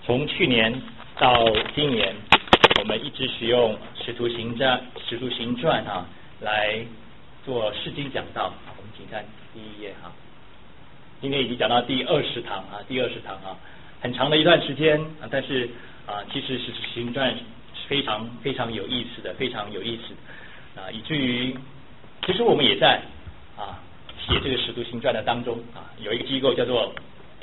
从去年到今年，我们一直使用使徒行传来做释经讲道。我们请看第一页哈。今天已经讲到第20堂啊，很长的一段时间啊，但是其实使徒行传是非常有意思的，以至于其实我们也在写这个使徒行传的当中有一个机构叫做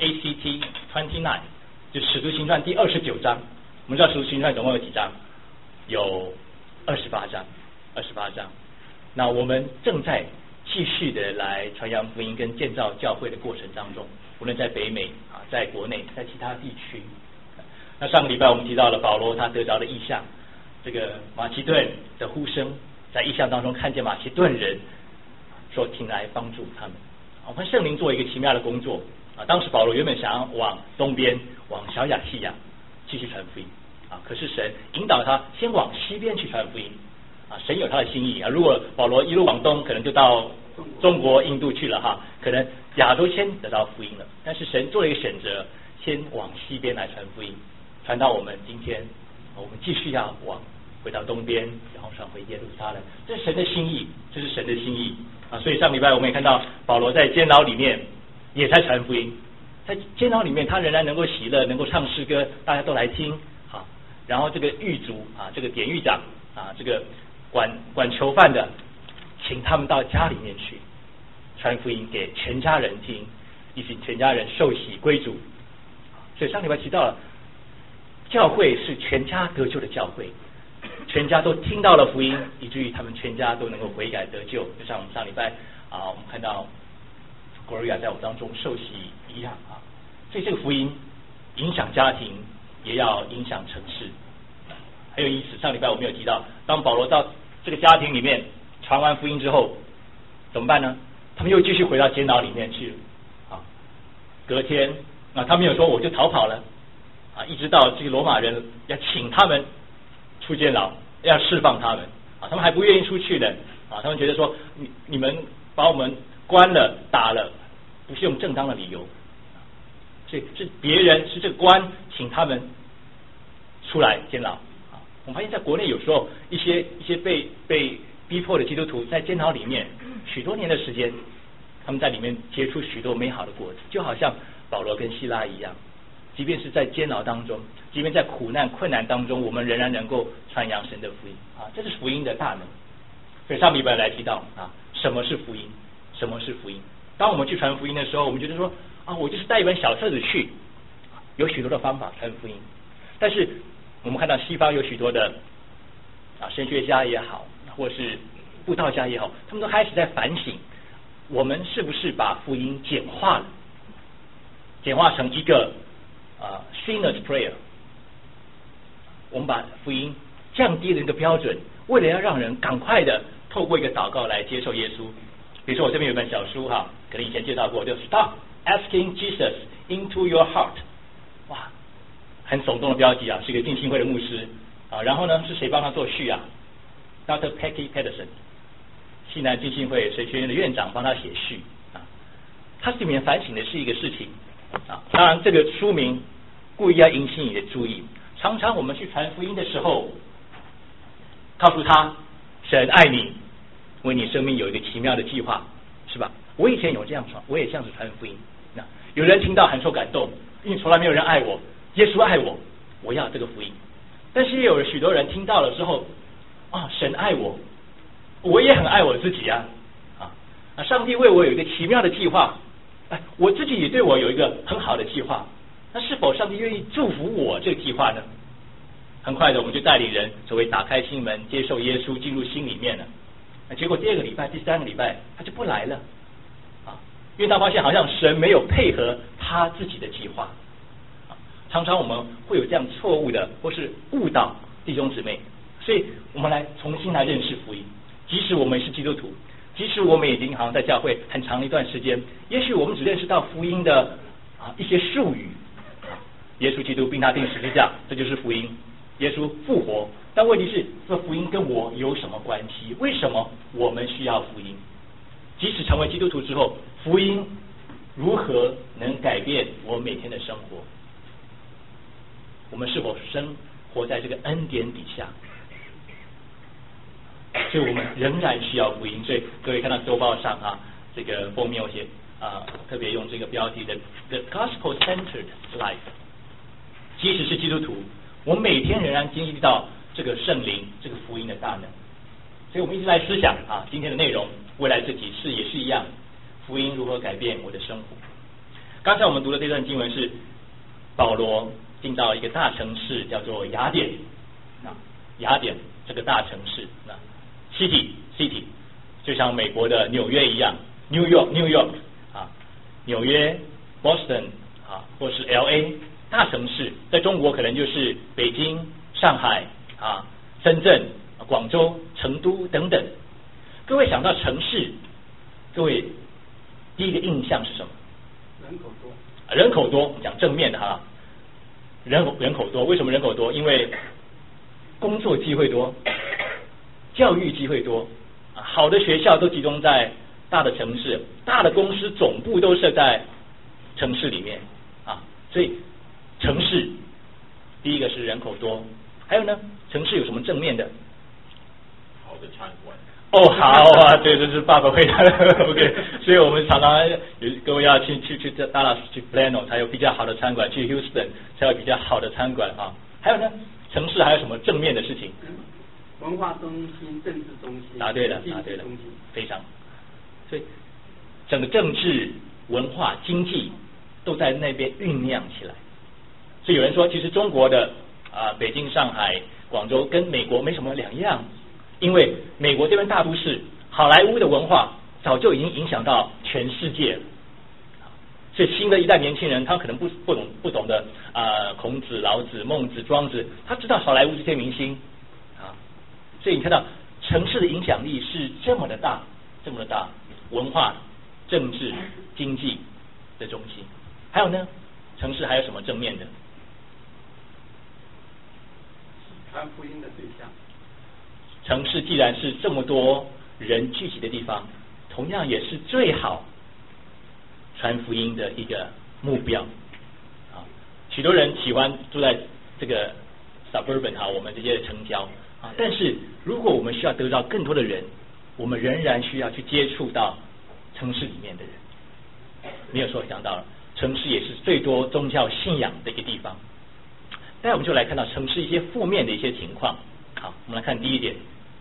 ACT29， 就使徒行传第29章。我们知道使徒行传总共有几章？有28章。那我们正在继续的来传扬福音跟建造教会的过程当中，无论在北美在国内，在其他地区。那上个礼拜我们提到了保罗他得着的异象，这个马其顿的呼声，在异象当中看见马其顿人说请来帮助他们。我们圣灵做一个奇妙的工作当时保罗原本想要往东边，往小亚细亚继续传福音可是神引导他先往西边去传福音神有他的心意如果保罗一路往东，可能就到中国、印度去了可能亚洲先得到福音了。但是神做了一个选择，先往西边来传福音，传到我们今天，我们继续要回到东边，然后传回耶路撒冷。这是神的心意，所以上礼拜我们也看到保罗在监牢里面也在传福音，在监牢里面他仍然能够喜乐，能够唱诗歌，大家都来听然后这个狱卒这个典狱长这个管囚犯的，请他们到家里面去传福音给全家人听，一起全家人受洗归主。所以上礼拜提到了，教会是全家得救的教会，全家都听到了福音，以至于他们全家都能够悔改得救。就像我们上礼拜我们看到 Gloria 在我们当中受洗一样所以这个福音影响家庭，也要影响城市。很有意思，上礼拜我们有提到，当保罗到这个家庭里面传完福音之后怎么办呢？他们又继续回到监牢里面去隔天他们有说我就逃跑了一直到这个罗马人要请他们出监牢，要释放他们他们还不愿意出去的他们觉得说你们把我们关了打了，不是用正当的理由，所以是别人，是这个官请他们出来监牢我们发现在国内有时候一些被逼迫的基督徒在监牢里面许多年的时间，他们在里面结出许多美好的果子，就好像保罗跟希拉一样，即便是在监牢当中，即便在苦难困难当中，我们仍然能够传扬神的福音这是福音的大能。所以上礼拜来提到什么是福音？当我们去传福音的时候，我们觉得说我就是带一本小册子去，有许多的方法传福音。但是我们看到西方有许多的神学家也好，或是布道家也好，他们都开始在反省，我们是不是把福音简化成一个sinner's prayer， 我们把福音降低了一个标准，为了要让人赶快的透过一个祷告来接受耶稣。比如说我这边有本小书可能以前介绍过，就 Stop Asking Jesus into Your Heart， 哇，很耸动的标题是一个浸信会的牧师然后呢是谁帮他做序Dr. Peggy Pedersen， 西南浸信会神学院的院长帮他写序他里面反省的是一个事情当然这个书名故意要引起你的注意。常常我们去传福音的时候，告诉他神爱你，为你生命有一个奇妙的计划，是吧？我以前有这样传，我也这样子传福音有人听到很受感动，因为从来没有人爱我，耶稣爱我，我要这个福音。但是也有许多人听到了之后神爱我，我也很爱我自己上帝为我有一个奇妙的计划我自己也对我有一个很好的计划，那是否上帝愿意祝福我这个计划呢？很快的我们就带领人所谓打开心门，接受耶稣进入心里面了结果第2个礼拜第3个礼拜他就不来了因为他发现好像神没有配合他自己的计划常常我们会有这样错误的或是误导弟兄姊妹，所以我们来重新来认识福音。即使我们是基督徒，即使我们已经好像在教会很长的一段时间，也许我们只认识到福音的一些术语耶稣基督并他钉十字架，这就是福音。耶稣复活，但问题是这福音跟我有什么关系？为什么我们需要福音？即使成为基督徒之后，福音如何能改变我每天的生活？ 我们是否生活在这个恩典底下？所以我们仍然需要福音。所以各位看到周报上这个封面有写特别用这个标题的 The Gospel Centered Life。即使是基督徒，我们每天仍然经历到这个圣灵、这个福音的大能。所以我们一直在思想今天的内容，未来这几次也是一样，福音如何改变我的生活。刚才我们读的这段经文是保罗进到一个大城市，叫做雅典。雅典这个大城市，city 就像美国的纽约一样 ，New York 纽约 Boston 或是 LA 大城市，在中国可能就是北京、上海深圳、广州、成都等等。各位想到城市，各位第一个印象是什么？ 人口多。 人口多，我们讲正面的人口多，为什么人口多？因为工作机会多，教育机会多，好的学校都集中在大的城市，大的公司总部都设在城市里面所以城市第一个是人口多，还有呢，城市有什么正面的？ 好的餐馆。 好对，这是爸爸回答的OK。所以我们常常各位要去大老师去 Plano 才有比较好的餐馆，去 Houston 才有比较好的餐馆还有呢，城市还有什么正面的事情？ 文化中心、政治中心。 答对了，非常。所以整个政治、文化、经济都在那边酝酿起来。所以有人说，其实中国的北京、上海、广州跟美国没什么两样，因为美国这边大都市好莱坞的文化早就已经影响到全世界了。所以新的一代年轻人，他可能不懂得孔子、老子、孟子、庄子，他知道好莱坞这些明星所以你看到城市的影响力是这么的大，文化、政治、经济的中心。还有呢，城市还有什么正面的？ 传福音的对象。 城市既然是这么多人聚集的地方，同样也是最好传福音的一个目标许多人喜欢住在这个 suburban 我们这些城郊但是如果我们需要得到更多的人，我们仍然需要去接触到城市里面的人。没有说想到了，城市也是最多宗教信仰的一个地方。那我们就来看到城市一些负面的一些情况。好，我们来看第一点，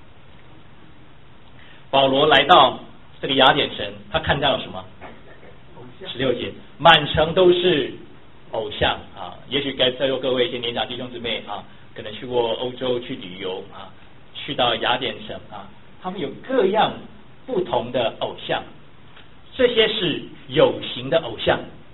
保罗来到这个雅典城，他看到了什么？16节，满城都是偶像也许在座各位一些年长弟兄姊妹可能去过欧洲去旅游去到雅典城他们有各样不同的偶像，这些是有形的偶像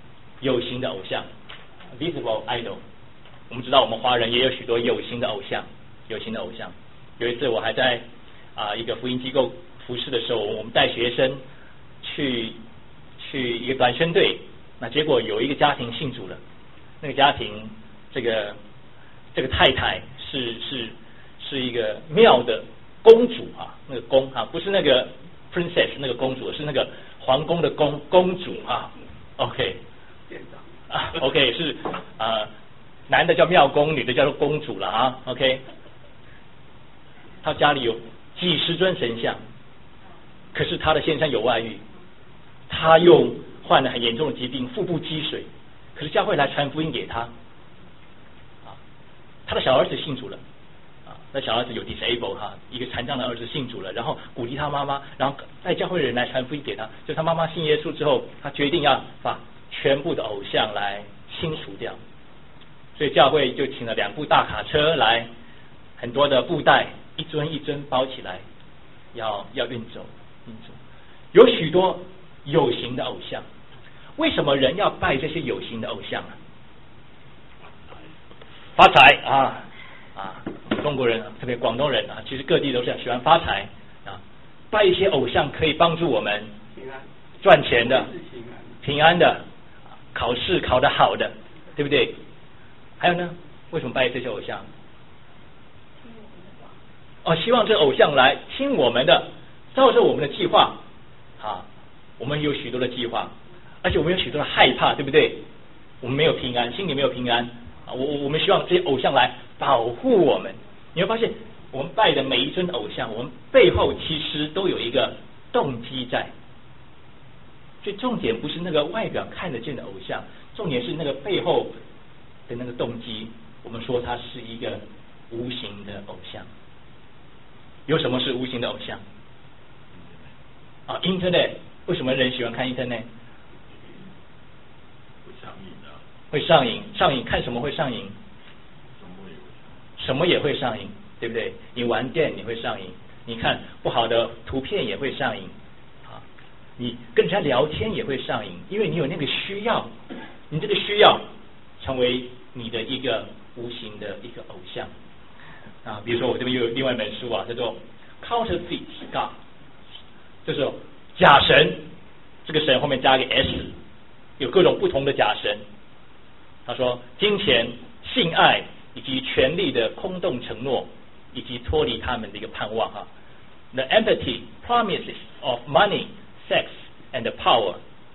，visible idol。我们知道我们华人也有许多有形的偶像。有一次我还在一个福音机构服侍的时候，我们带学生去一个短宣队，那结果有一个家庭信主了。那个家庭这个太太是一个庙的公主那个公不是那个 princess 那个公主，是那个皇宫的公主OK OK 是男的叫庙公，女的叫做公主了OK。他家里有几十尊神像，可是他的先生有外遇，他又患了很严重的疾病，腹部积水，可是教会来传福音给他他的小儿子信主了那小儿子有 disable 一个残障的儿子信主了，然后鼓励他妈妈，然后在教会的人来传福音给他。就他妈妈信耶稣之后，他决定要把全部的偶像来清除掉，所以教会就请了2部大卡车来，很多的布袋一尊一尊包起来，要运走。有许多有形的偶像，为什么人要拜这些有形的偶像发财中国人特别广东人其实各地都是喜欢发财拜一些偶像可以帮助我们赚钱的、平安的、考试考得好的，对不对？还有呢，为什么拜这些偶像？希望这偶像来听我们的，照着我们的计划我们有许多的计划，而且我们有许多的害怕，对不对？我们没有平安，心里没有平安啊，我们希望这些偶像来保护我们。你会发现，我们拜的每一尊偶像，我们背后其实都有一个动机在。所以重点不是那个外表看得见的偶像，重点是那个背后的那个动机。我们说它是一个无形的偶像。有什么是无形的偶像？啊 ，Internet， 为什么人喜欢看 Internet？ 会上瘾的。 会上瘾，上瘾看什么会上瘾？什么也会上瘾，对不对？你玩电你会上瘾，你看不好的图片也会上瘾，啊，你跟人家聊天也会上瘾，因为你有那个需要，你这个需要成为你的一个无形的一个偶像。啊，比如说我这边又有另外一本书啊，叫做 Counterfeit God， 就是假神，这个神后面加一个 S， 有各种不同的假神。他说，金钱、性爱以及权力的空洞承诺，以及脱离他们的一个盼望哈。The empty promises of money, sex, and power,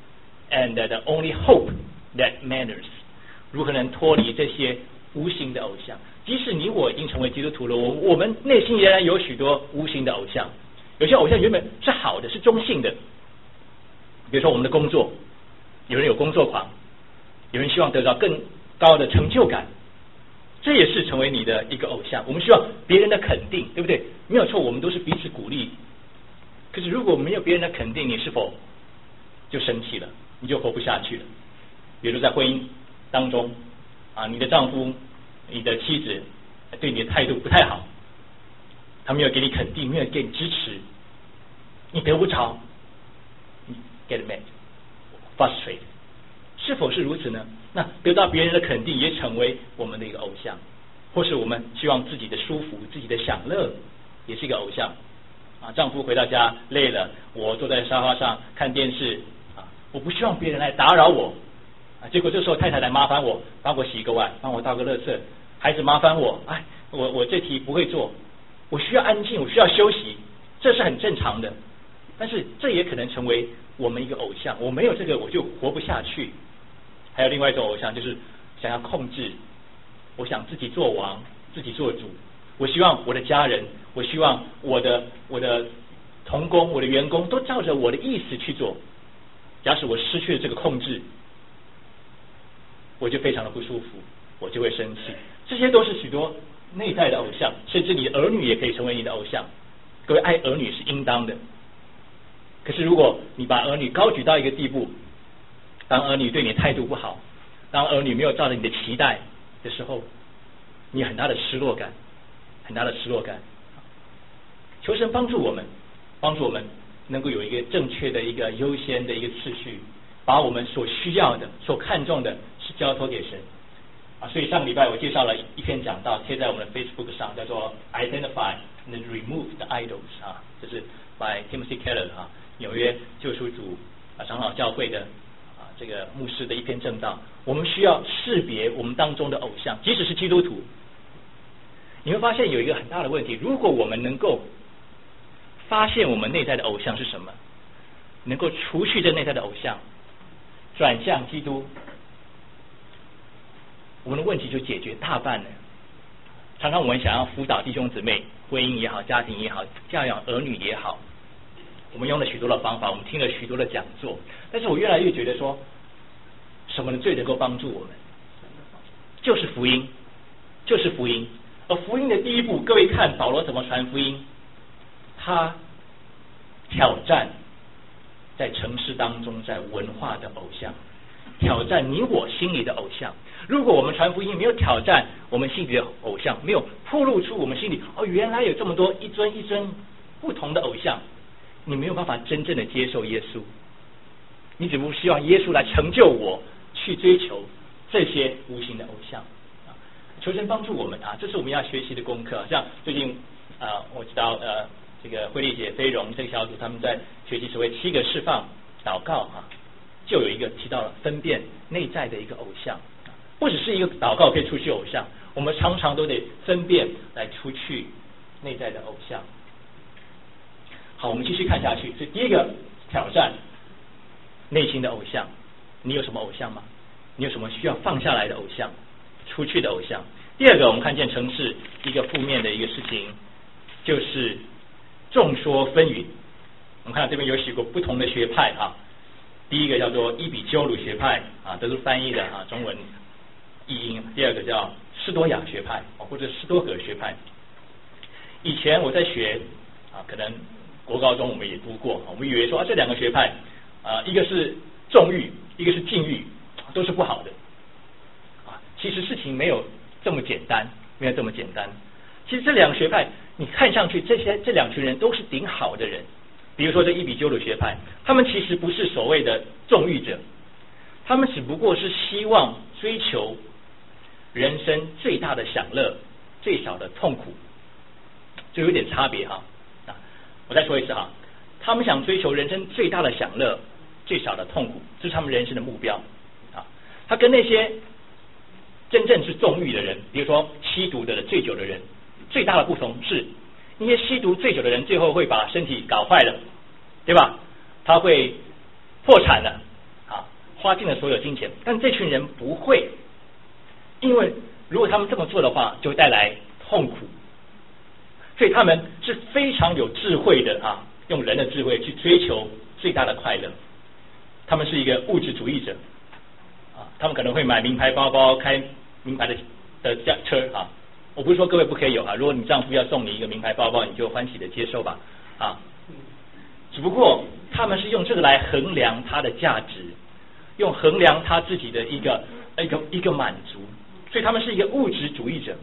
and the only hope that matters。如何能脱离这些无形的偶像？即使你我已经成为基督徒了，我们内心仍然有许多无形的偶像。有些偶像原本是好的，是中性的。比如说我们的工作，有人有工作狂，有人希望得到更高的成就感，这也是成为你的一个偶像。我们需要别人的肯定，对不对？没有错，我们都是彼此鼓励。可是如果没有别人的肯定，你是否就生气了？你就活不下去了？比如在婚姻当中啊，你的丈夫、你的妻子对你的态度不太好，他没有给你肯定，没有给你支持，你得不着，你 get mad, frustrated， 是否是如此呢？那得到别人的肯定也成为我们的一个偶像，或是我们希望自己的舒服、自己的享乐也是一个偶像啊。丈夫回到家累了，我坐在沙发上看电视啊，我不希望别人来打扰我啊。结果这时候太太来麻烦我，帮我洗一个碗，帮我倒个垃圾，孩子麻烦我，哎，我这题不会做，我需要安静，我需要休息，这是很正常的。但是这也可能成为我们一个偶像，我没有这个我就活不下去。还有另外一种偶像，就是想要控制，我想自己做王，自己做主，我希望我的家人，我希望我的同工、我的员工都照着我的意思去做。假使我失去了这个控制，我就非常的不舒服，我就会生气。这些都是许多内在的偶像，甚至你的儿女也可以成为你的偶像。各位，爱儿女是应当的，可是如果你把儿女高举到一个地步，当儿女对你态度不好，当儿女没有照着你的期待的时候，你有很大的失落感，很大的失落感。求神帮助我们能够有一个正确的一个优先的一个次序，把我们所需要的、所看重的是交托给神啊。所以上个礼拜我介绍了一篇讲道，贴在我们的 Facebook 上，叫做 Identify and Remove the Idols 啊，这是 by Timothy Keller 啊，纽约救赎主长老教会的这个牧师的一篇正道。我们需要识别我们当中的偶像，即使是基督徒，你会发现有一个很大的问题。如果我们能够发现我们内在的偶像是什么，能够除去这内在的偶像，转向基督，我们的问题就解决大半了。常常我们想要辅导弟兄姊妹，婚姻也好，家庭也好，教养儿女也好，我们用了许多的方法，我们听了许多的讲座，但是我越来越觉得说，什么最能够帮助我们？就是福音，就是福音。而福音的第一步，各位看保罗怎么传福音，他挑战在城市当中在文化的偶像，挑战你我心里的偶像。如果我们传福音没有挑战我们心里的偶像，没有暴露出我们心里原来有这么多一尊一尊不同的偶像，你没有办法真正的接受耶稣，你只不过希望耶稣来成就我，去追求这些无形的偶像。求神帮助我们啊，这是我们要学习的功课。像最近我知道这个慧丽姐、飞荣这个小组，他们在学习所谓7个释放祷告啊，就有一个提到了分辨内在的一个偶像，不只是一个祷告可以除去偶像，我们常常都得分辨来除去内在的偶像。好，我们继续看下去。所以第一个挑战内心的偶像，你有什么偶像吗？你有什么需要放下来的偶像？ 出去的偶像。第二个，我们看见城市一个负面的一个事情，就是众说纷纭。我们看到这边有许多不同的学派啊。第一个叫做伊比鸠鲁学派啊，这是翻译的啊，中文译音。第二个叫斯多亚学派或者斯多葛学派。以前我在学啊，可能国高中我们也读过，我们以为说这两个学派啊，一个是纵欲，一个是禁欲，都是不好的啊。其实事情没有这么简单，没有这么简单。其实这两个学派，你看上去这两群人都是顶好的人。比如说这伊比鸠鲁学派，他们其实不是所谓的纵欲者，他们只不过是希望追求人生最大的享乐，最小的痛苦，就有点差别哈。我再说一次哈，他们想追求人生最大的享乐，最小的痛苦，这是他们人生的目标啊。他跟那些真正是纵欲的人，比如说吸毒的人、醉酒的人，最大的不同是，那些吸毒醉酒的人最后会把身体搞坏了，对吧？他会破产了啊，花尽了所有金钱。但这群人不会，因为如果他们这么做的话，就会带来痛苦。所以他们是非常有智慧的啊，用人的智慧去追求最大的快乐。他们是一个物质主义者啊，他们可能会买名牌包包，开名牌的车啊。我不是说各位不可以有啊，如果你丈夫要送你一个名牌包包，你就欢喜的接受吧啊。只不过他们是用这个来衡量他的价值，用衡量他自己的一个满足，所以他们是一个物质主义者，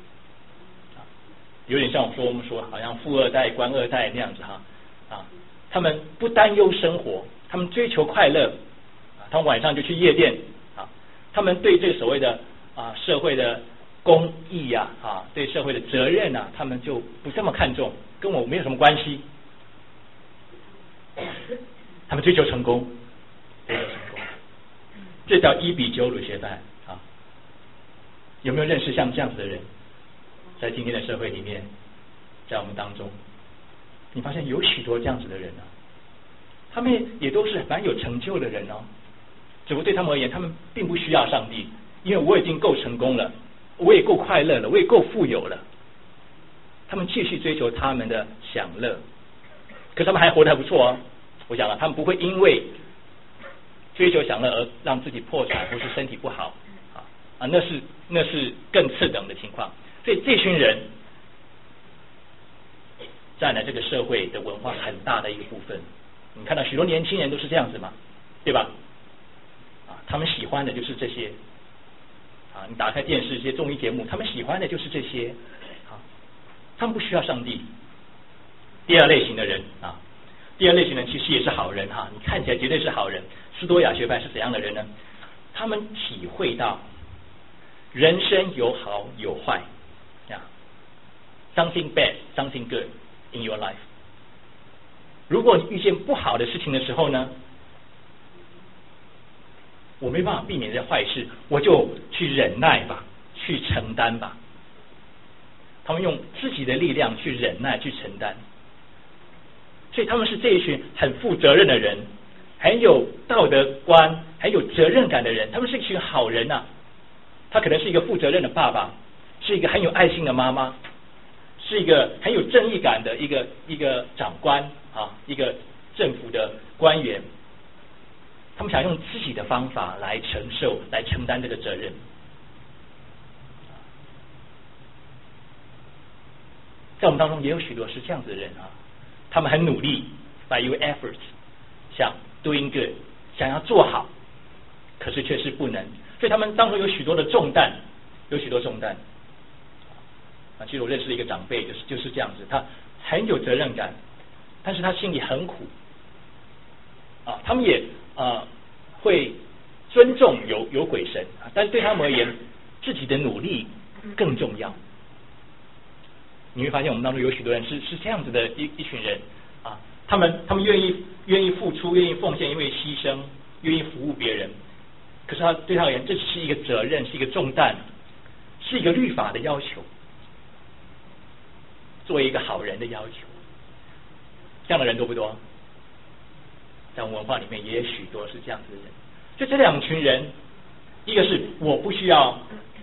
有点像我们说好像富二代、官二代那样子哈啊。他们不担忧生活，他们追求快乐啊，他们晚上就去夜店啊，他们对这个所谓的啊社会的公益呀啊，对社会的责任啊，他们就不这么看重，跟我没有什么关系。他们追求成功，追求成功，这叫伊比鸠鲁学派啊。有没有认识像这样子的人，在今天的社会里面，在我们当中，你发现有许多这样子的人啊，他们也都是蛮有成就的人哦。只不过对他们而言，他们并不需要上帝，因为我已经够成功了，我也够快乐了，我也够富有了。他们继续追求他们的享乐，可他们还活得还不错哦。我讲了，他们不会因为追求享乐而让自己破产或是身体不好啊，那是更次等的情况。所以这群人占了这个社会的文化很大的一个部分。你看到许多年轻人都是这样子嘛，对吧？啊，他们喜欢的就是这些啊。你打开电视这些综艺节目，他们喜欢的就是这些啊。他们不需要上帝。第二类型的人啊。第二类型人其实也是好人哈，你看起来绝对是好人。斯多亚学派是怎样的人呢？他们体会到人生有好有坏呀 ，something bad, something good in your life。如果你遇见不好的事情的时候呢，我没办法避免这些坏事，我就去忍耐吧，去承担吧。他们用自己的力量去忍耐，去承担。所以他们是这一群很负责任的人，很有道德观、很有责任感的人。他们是一群好人啊。他可能是一个负责任的爸爸，是一个很有爱心的妈妈，是一个很有正义感的一个长官啊，一个政府的官员。他们想用自己的方法来承受、来承担这个责任。在我们当中也有许多是这样子的人啊。他们很努力 ，by your efforts， 想 doing good， 想要做好，可是却是不能，所以他们当中有许多的重担，有许多重担。啊，其实我认识一个长辈，就是这样子，他很有责任感，但是他心里很苦。啊，他们也会尊重有鬼神，但是对他们而言，自己的努力更重要。你会发现我们当中有许多人是这样子的一群人啊，他们愿意付出，愿意奉献，愿意牺牲，愿意服务别人。可是对他而言，这只是一个责任，是一个重担，是一个律法的要求，作为一个好人的要求。这样的人多不多？在我们文化里面也有许多是这样子的人。就这两群人，一个是我不需要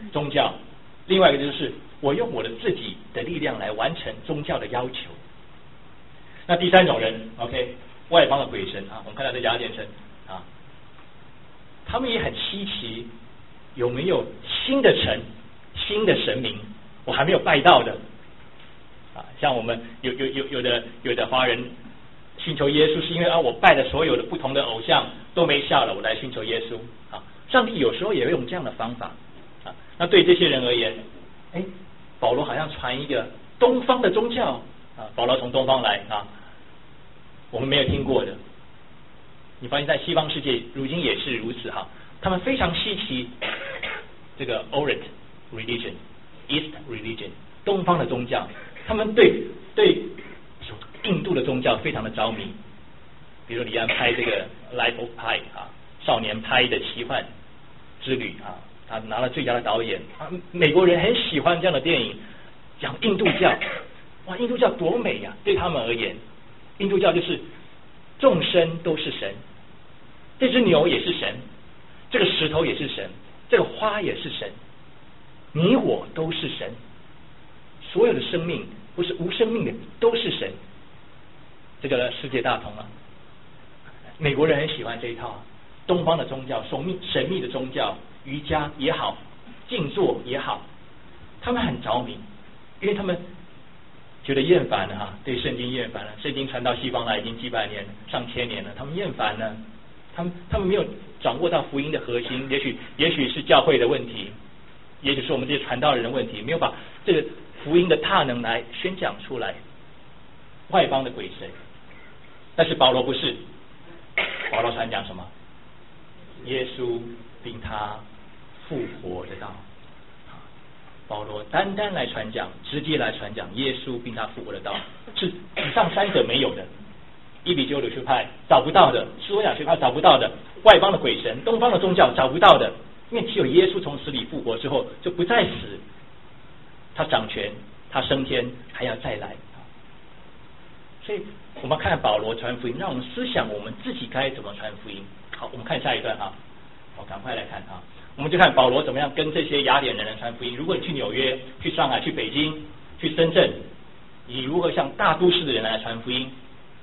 宗教，另外一个就是我用我的自己的力量来完成宗教的要求。那第三种人 ，OK， 外邦的鬼神啊，我们看到这雅典城啊，他们也很稀奇，有没有新的神、新的神明，我还没有拜到的啊？像我们有的华人寻求耶稣，是因为我拜的所有的不同的偶像都没效了，我来寻求耶稣啊。上帝有时候也会用这样的方法啊。那对这些人而言，保罗好像传一个东方的宗教啊，保罗从东方来啊，我们没有听过的。你发现在西方世界如今也是如此哈，他们非常稀奇这个 Orient religion、East religion 东方的宗教，他们对印度的宗教非常的着迷。比如李安拍这个 Life of Pi 啊，少年派的奇幻之旅啊，他拿了最佳的导演啊，美国人很喜欢这样的电影，讲印度教，哇，印度教多美呀！对他们而言，印度教就是众生都是神，这只牛也是神，这个石头也是神，这个花也是神，你我都是神，所有的生命不是无生命的都是神，这个世界大同啊！美国人很喜欢这一套东方的宗教，神秘的宗教，瑜伽也好，静坐也好，他们很着迷，因为他们觉得厌烦了哈，对圣经厌烦了，圣经传到西方来已经几百年、上千年了，他们厌烦了，他们没有掌握到福音的核心，也许是教会的问题，也许是我们这些传道人的问题，没有把这个福音的大能来宣讲出来，外邦的鬼神。但是保罗不是，保罗传讲什么？耶稣并他复活的道。保罗单单来传讲，直接来传讲耶稣并他复活的道，是以上三者没有的。伊比鸠鲁学派找不到的，斯多亚学派找不到的，外邦的鬼神、东方的宗教找不到的，因为只有耶稣从死里复活之后就不再死，他掌权，他升天，还要再来。所以我们看保罗传福音，让我们思想我们自己该怎么传福音。好，我们看下一段啊，赶快来看啊。我们就看保罗怎么样跟这些雅典人来传福音。如果你去纽约、去上海、去北京、去深圳，你如何向大都市的人来传福音？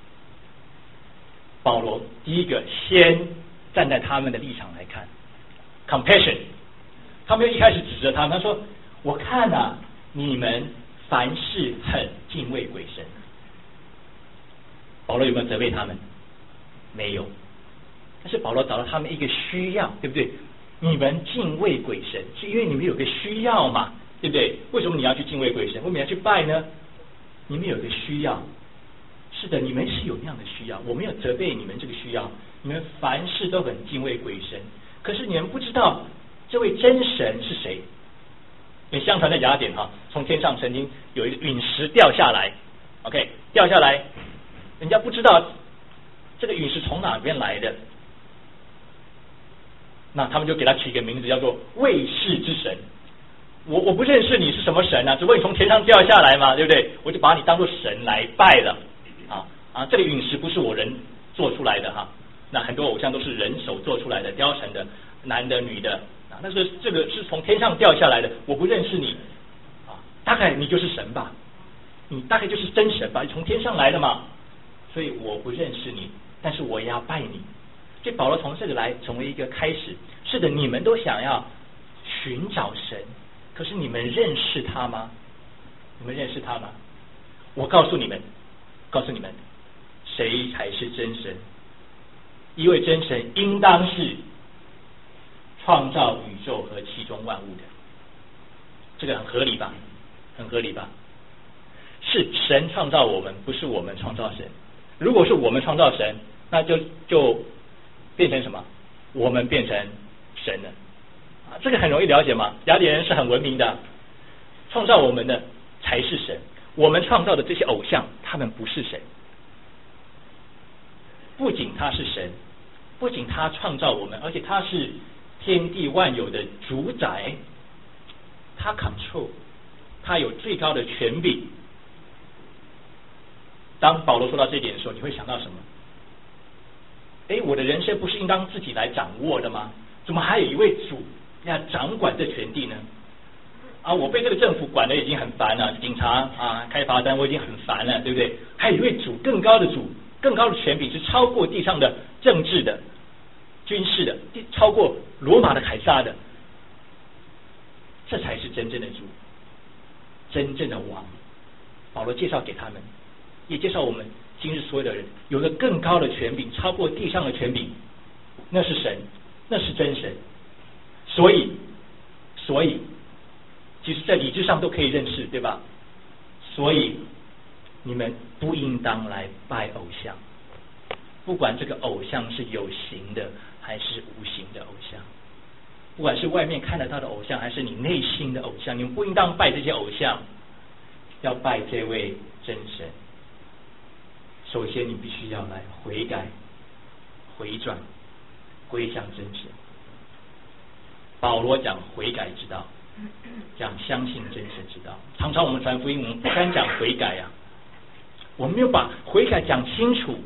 保罗第一个先站在他们的立场来看 ，compassion。他没有一开始指责他们，他说：“我看啊，你们凡事很敬畏鬼神。”保罗有没有责备他们？没有。但是保罗找到他们一个需要，对不对？你们敬畏鬼神，是因为你们有个需要嘛，对不对？为什么你要去敬畏鬼神？为什么要去拜呢？你们有个需要。是的，你们是有那样的需要，我没有责备你们这个需要。你们凡事都很敬畏鬼神，可是你们不知道这位真神是谁。因为相传在雅典哈，从天上曾经有一个陨石掉下来 ，OK， 掉下来，人家不知道这个陨石从哪边来的。那他们就给他起一个名字，叫做卫士之神。我不认识你是什么神啊，只不过你从天上掉下来嘛，对不对？我就把你当作神来拜了。这个陨石不是我人做出来的哈。那很多偶像都是人手做出来的，雕成的，男的女的啊。但是这个是从天上掉下来的，我不认识你啊。大概你就是神吧，你大概就是真神吧，你从天上来的嘛。所以我不认识你，但是我也要拜你。所以保罗从这个来成为一个开始。是的，你们都想要寻找神，可是你们认识他吗？你们认识他吗？我告诉你们，谁才是真神？一位真神应当是创造宇宙和其中万物的。这个很合理吧？很合理吧？是神创造我们，不是我们创造神。如果是我们创造神，那就变成什么？我们变成神了啊！这个很容易了解嘛。雅典人是很文明的，创造我们的才是神，我们创造的这些偶像，他们不是神。不仅他是神，不仅他创造我们，而且他是天地万有的主宰，他 control， 他有最高的权柄。当保罗说到这一点的时候，你会想到什么？我的人生不是应当自己来掌握的吗？怎么还有一位主要掌管这全地呢？ 啊，我被这个政府管的已经很烦了，警察啊开罚单我已经很烦了，对不对？还有一位主，更高的主，更高的权柄是超过地上的政治的、军事的，超过罗马的凯撒的，这才是真正的主，真正的王。保罗介绍给他们，也介绍我们今日所有的人，有了更高的权柄，超过地上的权柄，那是神，那是真神。所以其实在理智上都可以认识，对吧？所以你们不应当来拜偶像，不管这个偶像是有形的还是无形的偶像，不管是外面看得到的偶像还是你内心的偶像，你们不应当拜这些偶像，要拜这位真神。首先你必须要来悔改、回转、归向真神。保罗讲悔改之道，讲相信真神之道。常常我们传福音，我们不敢讲悔改啊，我们没有把悔改讲清楚。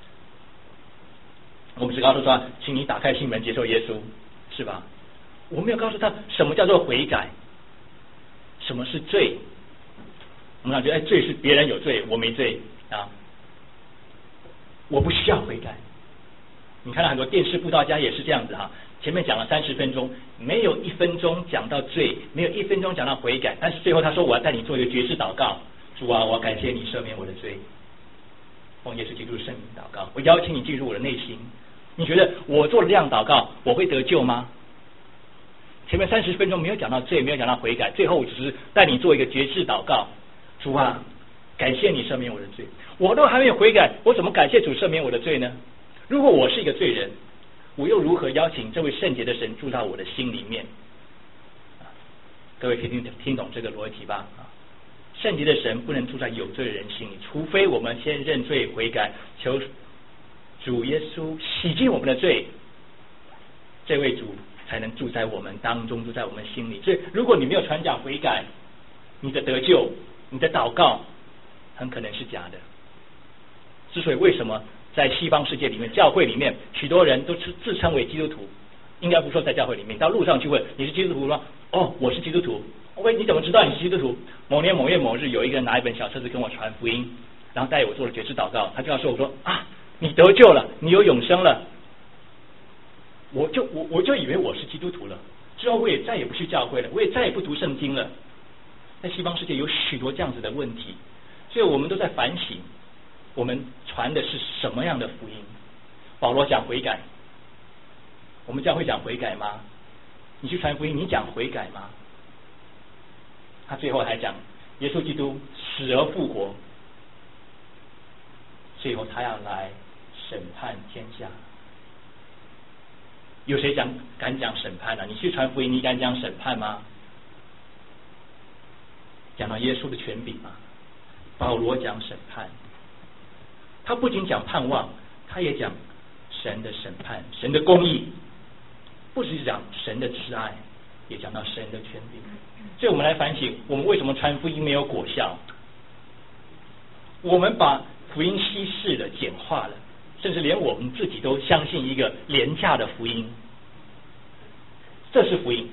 我们只告诉他，请你打开心门接受耶稣，是吧？我没有告诉他什么叫做悔改，什么是罪。我们觉得罪是别人有罪，我没罪啊，我不需要悔改。你看到很多电视布道家也是这样子哈，前面讲了30分钟，没有1分钟讲到罪，没有1分钟讲到悔改，但是最后他说我要带你做一个决志祷告，主啊，我要感谢你赦免我的罪，奉耶稣基督的圣名祷告，我邀请你进入我的内心。你觉得我做了这样祷告，我会得救吗？前面30分钟没有讲到罪，没有讲到悔改，最后我只是带你做一个决志祷告，主啊，感谢你赦免我的罪。我都还没有悔改，我怎么感谢主赦免我的罪呢？如果我是一个罪人，我又如何邀请这位圣洁的神住到我的心里面？各位可以听懂这个逻辑吧？圣洁的神不能住在有罪的人心里，除非我们先认罪悔改，求主耶稣洗净我们的罪，这位主才能住在我们当中，住在我们心里。所以如果你没有传讲悔改，你的得救，你的祷告很可能是假的。之所以为什么在西方世界里面，教会里面许多人都自称为基督徒，应该不说在教会里面，到路上去问你是基督徒吗？哦，我是基督徒。OK， 你怎么知道你是基督徒？某年某月某日，有一个人拿一本小册子跟我传福音，然后带我做了决志祷告，他就要说我说啊，你得救了，你有永生了。我就以为我是基督徒了，之后我也再也不去教会了，我也再也不读圣经了。在西方世界有许多这样子的问题，所以我们都在反省，我们传的是什么样的福音？保罗讲悔改，我们教会讲悔改吗？你去传福音，你讲悔改吗？他最后还讲耶稣基督死而复活，最后他要来审判天下。有谁敢讲审判呢？你去传福音，你敢讲审判吗？讲到耶稣的权柄嘛，保罗讲审判，他不仅讲盼望，他也讲神的审判，神的公义，不只是讲神的慈爱，也讲到神的权柄。所以我们来反省，我们为什么传福音没有果效？我们把福音稀释了、简化了，甚至连我们自己都相信一个廉价的福音，这是福音。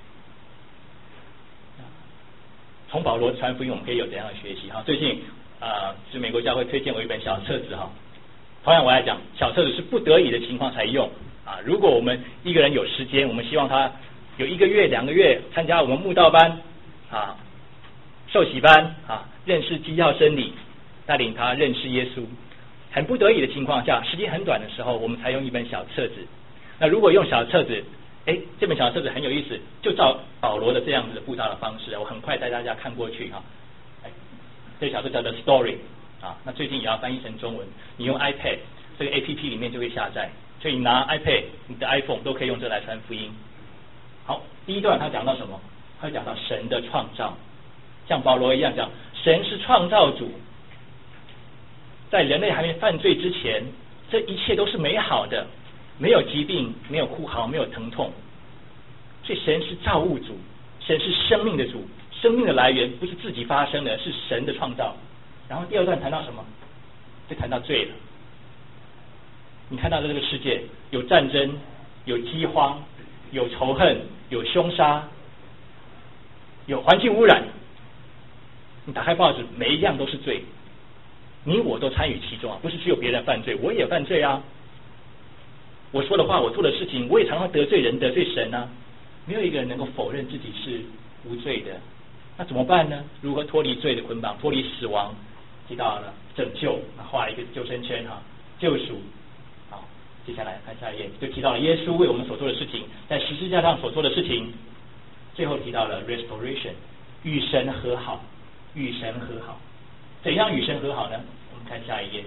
从保罗传福音，我们可以有怎样的学习哈？最近是美国教会推荐我一本小册子哈。同样我来讲，小册子是不得已的情况才用啊。如果我们一个人有时间，我们希望他有1个月、2个月参加我们慕道班啊、受洗班啊，认识基要真理，带领他认识耶稣。很不得已的情况下，时间很短的时候，我们才用一本小册子。那如果用小册子，这本小册子很有意思，就照保罗的这样子的布道的方式，我很快带大家看过去哈。这小册叫做 Story 啊，那最近也要翻译成中文，你用 iPad 这个 APP 里面就会下载，所以你拿 iPad、你的 iPhone 都可以用这来传福音。好，第一段他讲到什么？他讲到神的创造，像保罗一样讲，神是创造主，在人类还没犯罪之前，这一切都是美好的，没有疾病，没有哭嚎，没有疼痛。所以神是造物主，神是生命的主，生命的来源不是自己发生的，是神的创造。然后第二段谈到什么？就谈到罪了。你看到这个世界有战争，有饥荒，有仇恨，有凶杀， 有环境污染，你打开报纸，每一样都是罪，你我都参与其中啊，不是只有别人犯罪，我也犯罪啊。我说的话，我做的事情，我也常常得罪人，得罪神啊。没有一个人能够否认自己是无罪的，那怎么办呢？如何脱离罪的捆绑，脱离死亡？提到了拯救，画一个救生圈哈，救赎。好，接下来看下一页，就提到了耶稣为我们所做的事情，在十字架上所做的事情。最后提到了 restoration， 与神和好，与神和好。怎样与神和好呢？我们看下一页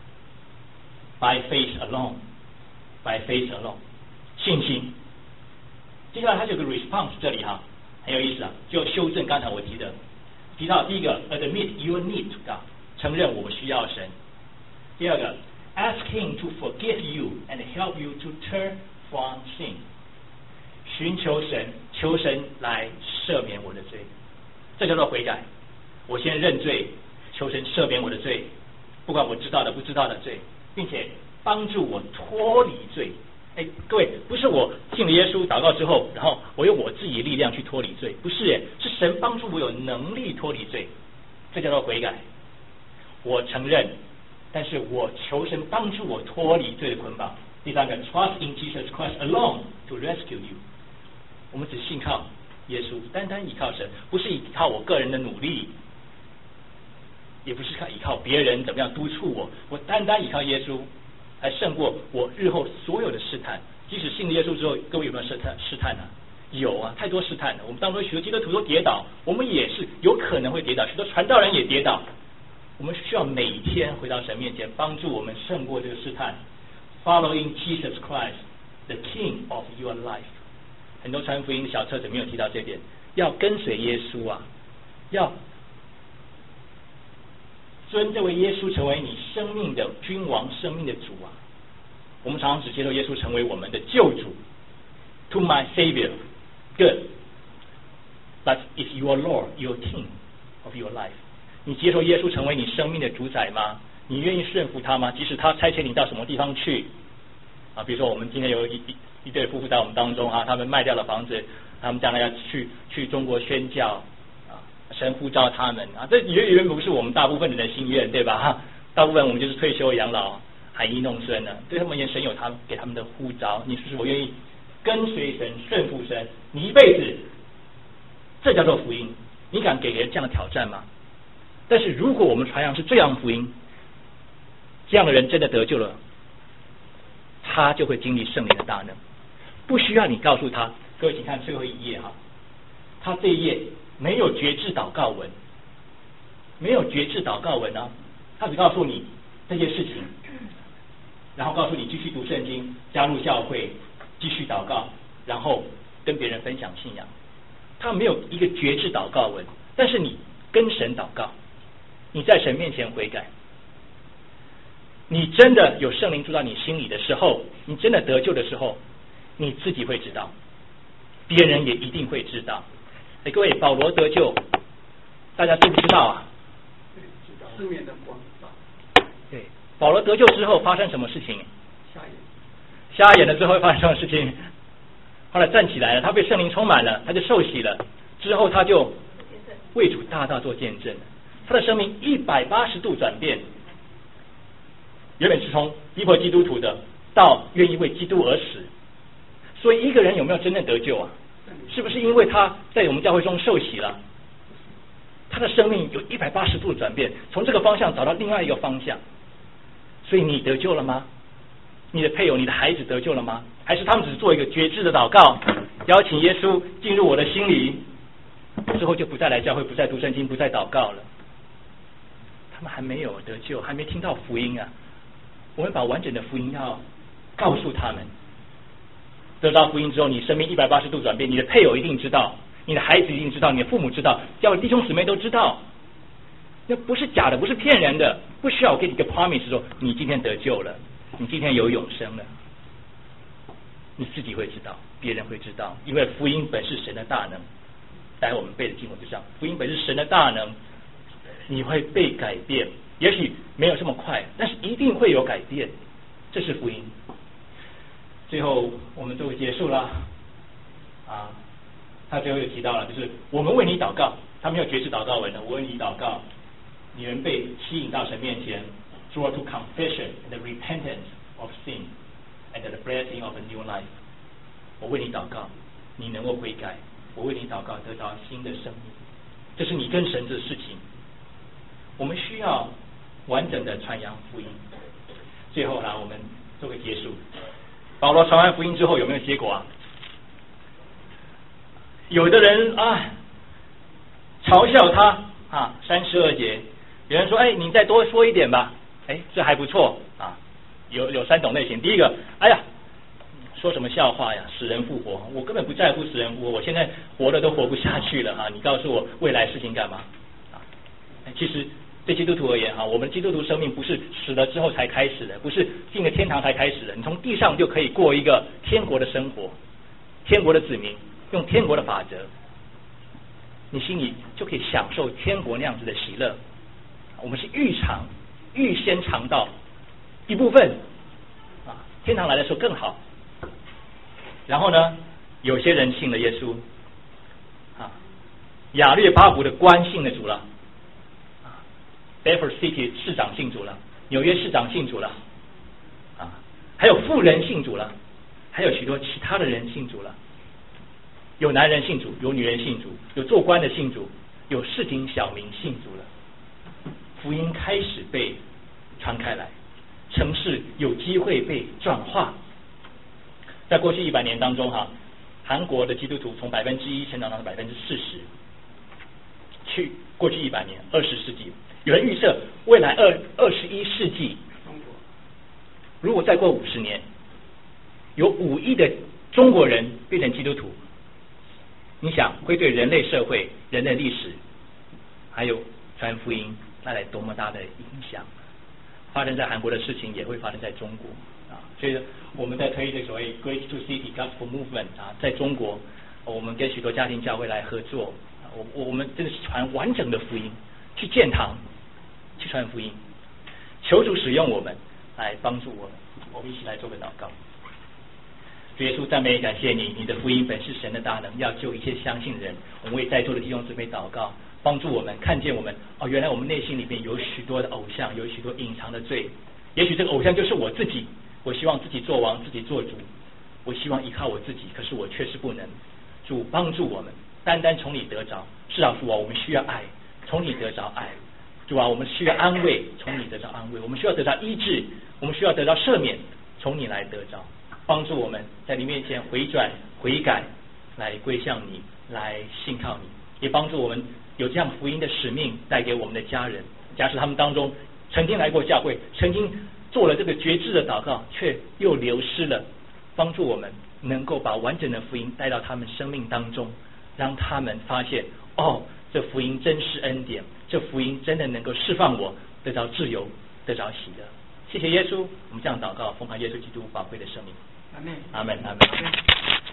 ，by faith alone，by faith alone， 信心。接下来它就有个 response， 这里哈很有意思啊，就修正刚才我提到第一个 admit your need to God， 承认我们需要神。第二个 ask Him to forgive you and help you to turn from sin， 寻求神，求神来赦免我的罪，这叫做悔改。我先认罪，求神赦免我的罪，不管我知道的不知道的罪，并且帮助我脱离罪。各位，不是我信了耶稣祷告之后，然后我用我自己的力量去脱离罪，不是是神帮助我有能力脱离罪，这叫做悔改。我承认，但是我求神帮助我脱离罪的捆绑。第三个 ，trust in Jesus Christ alone to rescue you。我们只信靠耶稣，单单依靠神，不是依靠我个人的努力，也不是依靠别人怎么样督促我，我单单依靠耶稣。还胜过我日后所有的试探。即使信了耶稣之后，各位有没有试探呢？有啊，太多试探了。我们当中许多基督徒都跌倒，我们也是有可能会跌倒，许多传道人也跌倒。我们需要每天回到神面前，帮助我们胜过这个试探。Following Jesus Christ, the King of your life。很多传福音的小册子没有提到这点，要跟随耶稣啊，要尊这位耶稣成为你生命的君王，生命的主啊！我们常常只接受耶稣成为我们的救主 ，To my Savior, good, but is your Lord, your King of your life？ 你接受耶稣成为你生命的主宰吗？你愿意顺服他吗？即使他差遣你到什么地方去啊？比如说，我们今天有一对夫妇在我们当中啊，他们卖掉了房子，他们将来要去中国宣教。神呼召他们啊，这原不是我们大部分人的心愿，对吧？大部分我们就是退休养老，含饴弄孙了。对他们而言，神有他给他们的呼召。你是不是我愿意跟随神、顺服神？你一辈子，这叫做福音。你敢给人这样的挑战吗？但是如果我们传扬是这样福音，这样的人真的得救了，他就会经历圣灵的大能，不需要你告诉他。各位，请看最后一页哈，他这一页。没有决志祷告文，没有决志祷告文啊，他只告诉你这些事情，然后告诉你继续读圣经，加入教会，继续祷告，然后跟别人分享信仰。他没有一个决志祷告文，但是你跟神祷告，你在神面前悔改，你真的有圣灵住到你心里的时候，你真的得救的时候，你自己会知道，别人也一定会知道。各位，保罗得救，大家知不知道啊？ 四面的光。 对，保罗得救之后发生什么事情？瞎眼了之后会发生什么事情？后来站起来了，他被圣灵充满了，他就受洗了。之后他就为主大大做见证，他的生命180度转变。原本是从逼迫基督徒的，到愿意为基督而死。所以一个人有没有真正得救啊？是不是因为他在我们教会中受洗了，他的生命有180度的转变，从这个方向找到另外一个方向？所以你得救了吗？你的配偶、你的孩子得救了吗？还是他们只是做一个决志的祷告，邀请耶稣进入我的心里，之后就不再来教会，不再读圣经，不再祷告了？他们还没有得救，还没听到福音啊！我们把完整的福音要告诉他们。得到福音之后，你生命180度转变，你的配偶一定知道，你的孩子一定知道，你的父母知道，教会弟兄姊妹都知道，那不是假的，不是骗人的，不需要我给你一个 promise 说你今天得救了，你今天有永生了，你自己会知道，别人会知道，因为福音本是神的大能。待会我们背的经文就像福音本是神的大能，你会被改变，也许没有这么快，但是一定会有改变，这是福音。最后我们都结束了啊， 他最后又提到了，就是我们为你祷告，他没有爵士祷告文的，我为你祷告，你能被吸引到神面前 ，draw to confession and the repentance of sin and the blessing of a new life。我为你祷告，你能够悔改；我为你祷告，得到新的生命。这是你跟神的事情。我们需要完整的传扬福音。最后呢，我们做个结束。保罗传完福音之后有没有结果啊？有的人啊嘲笑他啊，32节，有人说，哎，你再多说一点吧，哎，这还不错啊。有3种类型。第一个，哎呀，说什么笑话呀，死人复活，我根本不在乎死人复活，我现在活的都活不下去了啊，你告诉我未来事情干嘛啊？其实对基督徒而言啊，我们基督徒生命不是死了之后才开始的，不是进了天堂才开始的，你从地上就可以过一个天国的生活，天国的子民，用天国的法则，你心里就可以享受天国那样子的喜乐。我们是预先尝到一部分啊，天堂来的时候更好。然后呢，有些人信了耶稣啊，亚略巴谷的官信了主了啊 ，Bedford City 市长信主了，纽约市长信主了啊，还有富人信主了，还有许多其他的人信主了。有男人信主，有女人信主，有做官的信主，有市井小民信主了。福音开始被传开来，城市有机会被转化。在过去100年当中哈，韩国的基督徒从1%成长到了40%。去过去100年，20世纪，有人预测未来21世纪，如果再过50年，有5亿的中国人变成基督徒。你想会对人类社会、人类历史，还有传福音带来多么大的影响？发生在韩国的事情也会发生在中国啊！所以我们在推这所谓 Grace to City Gospel Movement 啊，在中国，我们跟许多家庭教会来合作，我们真的是传完整的福音，去建堂，去传福音，求主使用我们来帮助我们，我们一起来做个祷告。主耶稣，赞美感谢你，你的福音本是神的大能，要救一切相信的人。我们为在座的弟兄姊妹祷告，帮助我们看见我们原来我们内心里面有许多的偶像，有许多隐藏的罪。也许这个偶像就是我自己，我希望自己做王，自己做主，我希望依靠我自己，可是我确实不能。主帮助我们，单单从你得着。是啊，主啊，我们需要爱，从你得着爱。主啊，我们需要安慰，从你得着安慰。我们需要得着医治，我们需要得到赦免，从你来得着。帮助我们在你面前回转悔改，来归向你，来信靠你，也帮助我们有这样福音的使命带给我们的家人。假使他们当中曾经来过教会，曾经做了这个决志的祷告，却又流失了，帮助我们能够把完整的福音带到他们生命当中，让他们发现这福音真是恩典，这福音真的能够释放我，得到自由，得到喜乐。谢谢耶稣，我们这样祷告，奉靠耶稣基督宝贵的生命。阿门，阿门，阿门。